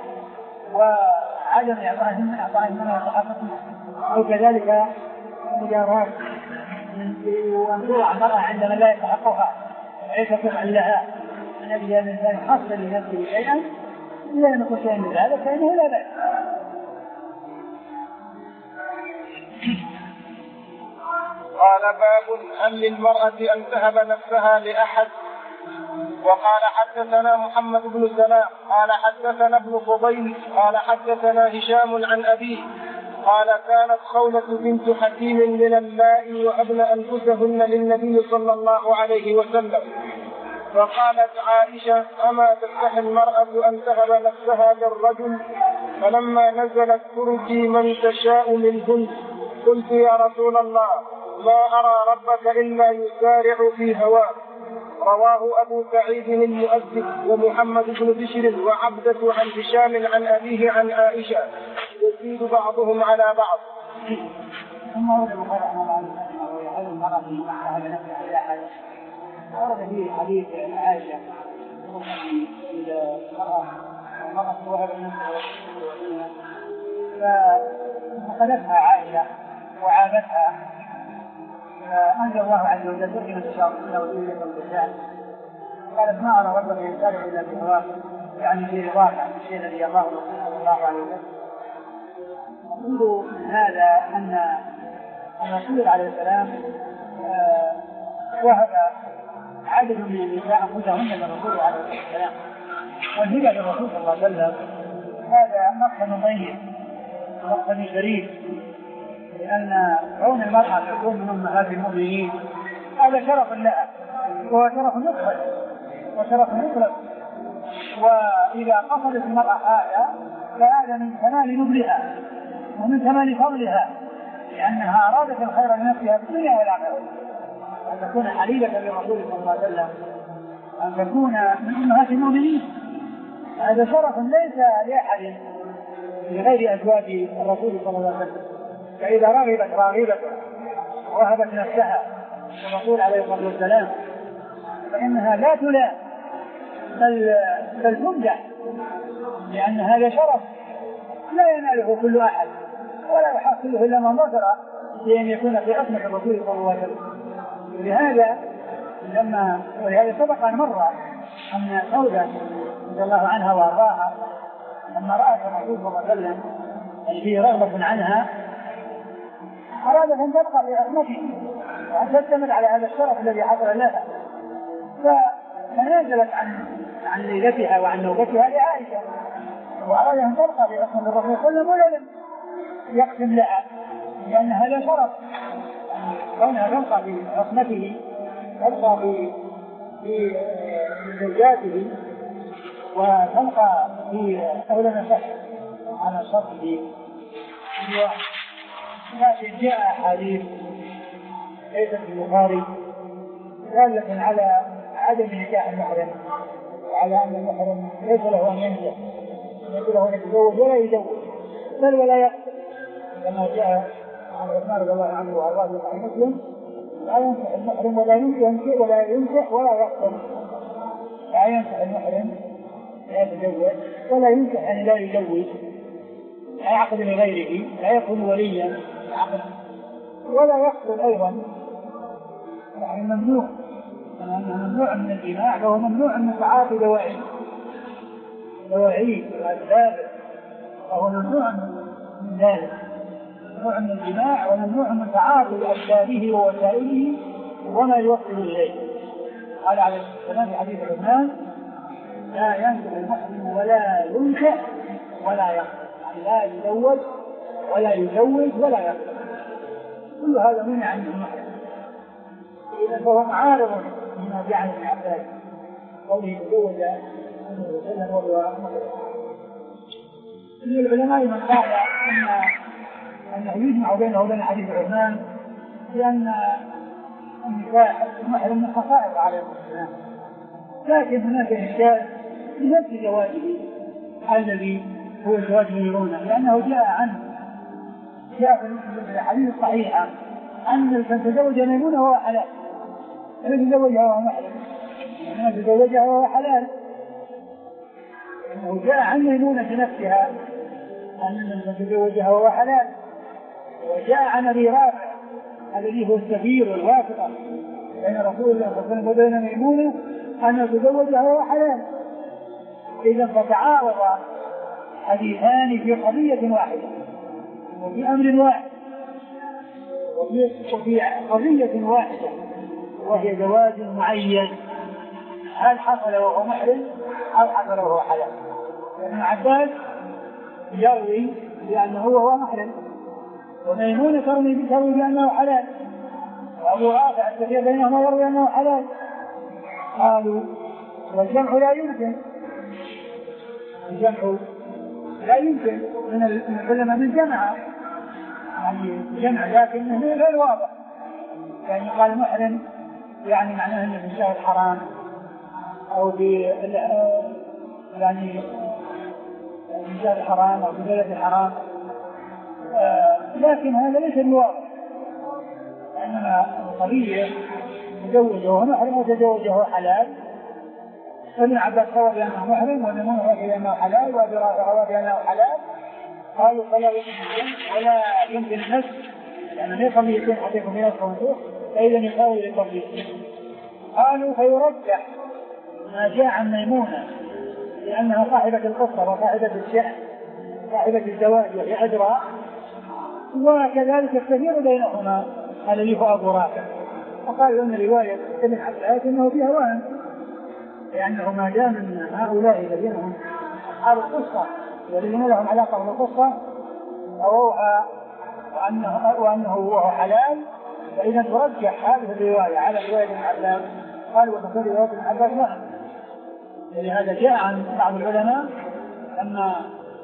وعدم إعطائهم إعطائهم ما يستحقون، أو كذلك مجاراة وأن توضع المرأة عندما لا يستحقها وليس كفءا لها من أجل أن الإنسان يحصل لنفسه شيئا إذا لم يكن شيئا من ذلك فإنه لا بأس. قال باب هل للمرأة أن تهب نفسها لأحد؟ وقال حدثنا محمد بن سلام قال حدثنا ابن فضيل قال حدثنا هشام عن أبيه قال كانت خولة بنت حكيم من اللائي وأبن أنفسهن للنبي صلى الله عليه وسلم، فقالت عائشة أما تستحي المرأة أن تهب نفسها للرجل؟ فلما نزلت ترجي من تشاء منهن قلت يا رسول الله ما أرى ربك إلا يسارع في هواه. رواه أبو سعيد المؤذن ومحمد بن بشر وعبدة عن هشام عن أبيه عن عائشة يزيد بعضهم على بعض. ثم ورد البخاري رحمه الله عنه هذه المرأة على نفسها إلى حاجة، ورد فيه حديث عائشة إلى المرأة المرأة وهب نفسها فأخذتها عائشة وعابتها، فأنزل الله عز وجل إن تشاء إلا وإلا باللسان، قالت ما أرى ربك يسارع إلا بهواك، يعني في رضاك عن الشيء الذي الله صلى الله عليه وسلم. نقول من هذا أن الرسول عليه السلام وهب عدد من النساء أنفسهن للرسول عليه السلام، والهبة للرسول صلى الله عليه وسلم هذا مقصد طيب مقصد شريف، لأن كون المرأة تكون من أمهات المؤمنين هذا شرف لها وهو شرف مطلق وشرف مطلق، وإذا قصدت المرأة هذا فهذا من كمال نبلها ومن كمال فضلها، لأنها أرادت الخير لنفسها في الدنيا والآخرة، أن تكون حليلة للرسول صلى الله عليه وسلم، أن تكون من أمهات المؤمنين، هذا شرف ليس لأحد لغير أزواج الرسول صلى الله عليه وسلم. فإذا رغبت راغبة وهبت نفسها الرسول عليه الصلاة والسلام فإنها لا تلام بل, بل تمدح لأن هذا شرف لا يناله كل أحد ولا يحصله إلا من ظفر بأن يكون في عصمة الرسول صلى الله عليه وسلم. ولهذا لما ولهذا سبق أن مر أن سودة رضي الله عنها وأرضاها لما رأت الرسول صلى الله عليه وسلم فيه رغبة عنها أرادت أن تبقى في عصمته وأن تستمر على هذا الشرف الذي حصل لها، فنزلت عن عن ليلتها وعن نوبتها لعائشة وأراد أن تبقى في عصمة الرسول صلى الله عليه وسلم ولم يقسم لها، لأن هذا شرف كونها تبقى في عصمته تبقى في في زوجاته وتبقى في أولى صح على شرطه. لكن جاء حديث ليس في البخاري دالة على عدم نكاح المحرم وعلى أن المحرم ليس له أن ينجح ليس له أن يتزوج ولا يزوج بل ولا يقتل، كما جاء عن عثمان رضي الله عنه وأرضاه في مسلم لا ينكح المحرم ولا ينكح ولا ينكح ولا يقتل. لا ينكح المحرم لا يتزوج ولا ينكح أن لا يزوج لا يعقد لغيره لا يكون وليا ولا يقتل أيضا، يعني ممنوع ممنوع من الجماع وهو ممنوع من تعاطي دواعي دواعي والأسباب وهو ممنوع من ذلك، ممنوع من الجماع وممنوع من تعاطي أسبابه ووسائله وما يوصل إليه. قال عليه السلام في حديث عثمان لا ينكح المحرم ولا ينكح ولا يقتل، يعني لا يتزوج ولا يزوج ولا يقتل، كل هذا منع عن المحرم. إذا فهو معارض مما جعل ابن عباس قوله تزوج أنه وسلم وهو من العلماء من قال أن أنه يجمع بينه وبين حديث عثمان لأن النكاح المحرم من خصائص عليه السلام، لكن هناك إشكال بنفس زواجه الذي هو زواج ميمونة، لأنه جاء عنه جاء في الحديث الصحيح أن من تزوج ميمونة وهو حلال، من تزوجها وهو محرم، من تزوجها وهو حلال، لأنه جاء عن ميمونة نفسها أن من تزوجها وهو حلال، وجاء عن أبي رافع الذي هو السفير والواسطة بين رسول الله صلى الله عليه وسلم وبين ميمونة أن تزوجها وهو حلال. إذا فتعارض حديثان في قضية واحدة وفي أمر واحد وفي قضية واحدة وهي زواج معين، هل حصل وهو محرم أو حصل وهو حلال؟ ابن عباس يروي بأنه هو محرم وميمونة تروي بأنه حلال وأبو رافع السفير بينهما يروي أنه حلال. قالوا والجمع لا يمكن، الجمع لا يمكن من العلماء من جمع يعني جمع لكنه غير واضح، يعني قال محرم يعني معناه انه في الشهر الحرام او في يعني في الشهر الحرام او في بلد الحرام، آه لكن هذا ليس الواضح، انما القضيه تزوجه وهو محرم وتزوجه حلال. ابن عباس قال بأنه محرم وميمونة قال بأنه حلال وأبي رافع قال بأنه حلال. قالوا فلا يمكن ولا يمكن النسخ لأنه ليس يكون حقيقة من نسخ ونسوخ فإذا يقاوي للتطبيق. قالوا فيرجح ما جاء عن ميمونة لأنها صاحبة القصة وصاحبة الشأن صاحبة الزواج وهي أدرى، وكذلك الكثير بينهما الذي هو أبو رافع. فقال أن رواية ابن عباس أنه فيها وهم لأنه ما جاء من هؤلاء الذين هم أصحاب القصة والذين لهم علاقة بالقصة رووها وأنه, وأنه هو حلال، فإذا ترجح هذه الرواية على رواية ابن عباس. قالوا وتكون رواية ابن عباس نعم، لهذا جاء عن بعض العلماء لما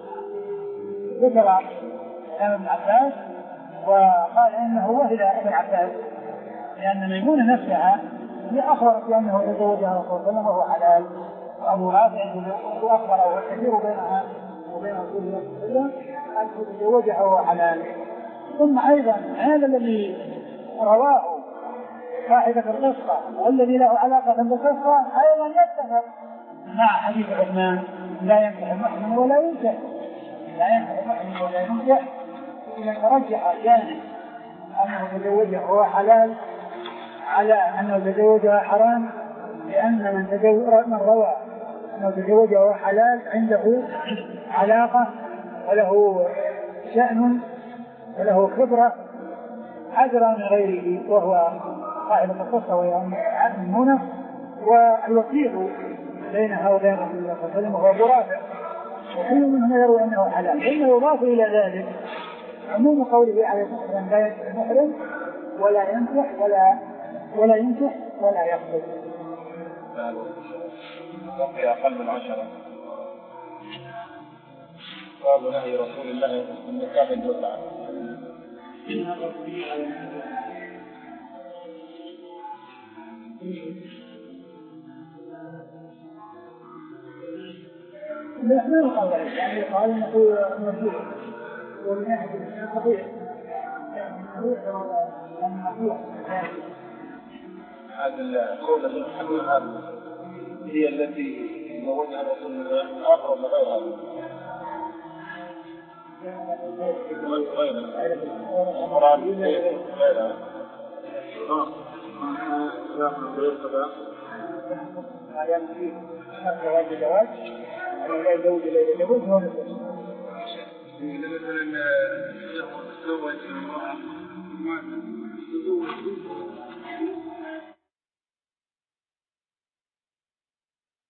ذكر كلام ابن عباس وقال إنه وهل ابن عباس لأن ميمونة نفسها هي أخبرت بأنه يتزوجها رسول الله وهو حلال، وأبو رافع أخبر والكثير بينها وبين رسول الله صلى الله عليه وسلم أن يتزوجها وهو حلال. ثم أيضا هذا الذي رواه صاحبة القصة والذي له علاقة بالقصة أيضا يتفق مع حديث عثمان لا ينكح المحرم ولا ينكح لا ينكح المحرم ولا ينكح إذا ترجح جانب أنه تزوجها هو حلال على أنه تزوجها حرام، لأن من تزوج من روى أنه تزوجها هو حلال عنده علاقة وله شأن وله خبرة أدرى من غيره، وهو صاحب القصة وهي ميمونة، والوثيق بينها وبين رسول الله صلى الله عليه وسلم وهو أبو رافع، وكل منهم يروي أنه حلال. إنه يضاف إلى ذلك عموم قوله عليه الصلاة والسلام لا ينكح المحرم ولا ينكح ولا ولا ينكح ولا يخطب. بقي أقل من عشرة. باب نهي رسول الله من نكاح الدفعة. ما يقال يعني قال انه مرجوع ومن ناحيه القضيه هذه القولة المحمد هذه هي التي زوجها الرسول من آخر ولا غيرها؟ غيرها غيرها أيام فيه زواج الزواج أنه لا يزوج إلا إذا زوج هو مثل إذا مثلا تزوج امرأة ما تزوج